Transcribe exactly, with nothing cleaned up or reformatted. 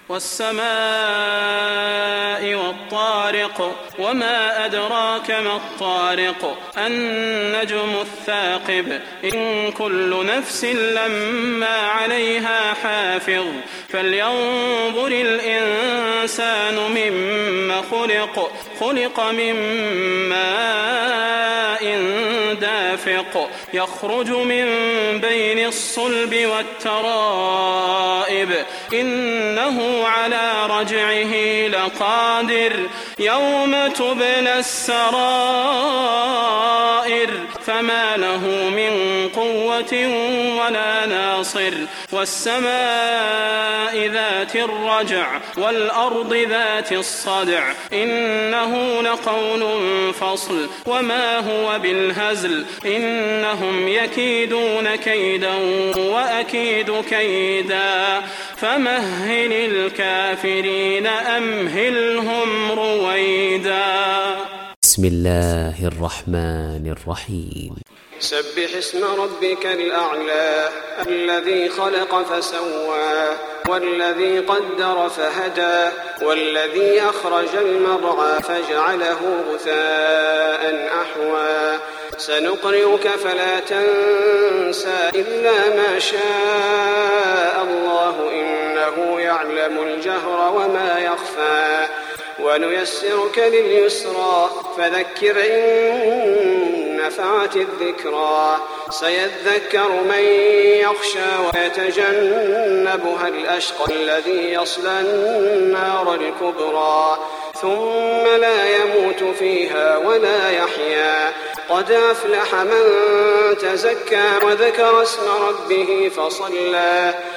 والسماء والطارق وما أدراك ما الطارق النجم الثاقب إن كل نفس لما عليها حافظ فلينظر الإنسان مما خلق خلق من ماء دافق يخرج من بين الصلب والترائب إنه على رجعه لقادر يوم تبلى السرائر فما له من قوة ولا ناصر والسماء ذات الرجع والأرض ذات الصدع إنه لقول فصل وما هو بالهزل إنهم يكيدون كيدا وأكيد كيدا فمهل الكافرين أمهلهم رويدا. بسم الله الرحمن الرحيم. سبح اسم ربك الأعلى الذي خلق فسوى والذي قدر فهدى والذي أخرج المرعى فجعله غثاء أحوى سنقرئك فلا تنسى إلا ما شاء الله إنه يعلم الجهر وما يخفى ونيسرك لليسرى فذكر إن نفعت الذكرى سيذكر من يخشى ويتجنبها الأشقى الذي يصلى النار الكبرى ثم لا يموت فيها ولا يحيا قد أفلح من تزكى وذكر اسم ربه فصلى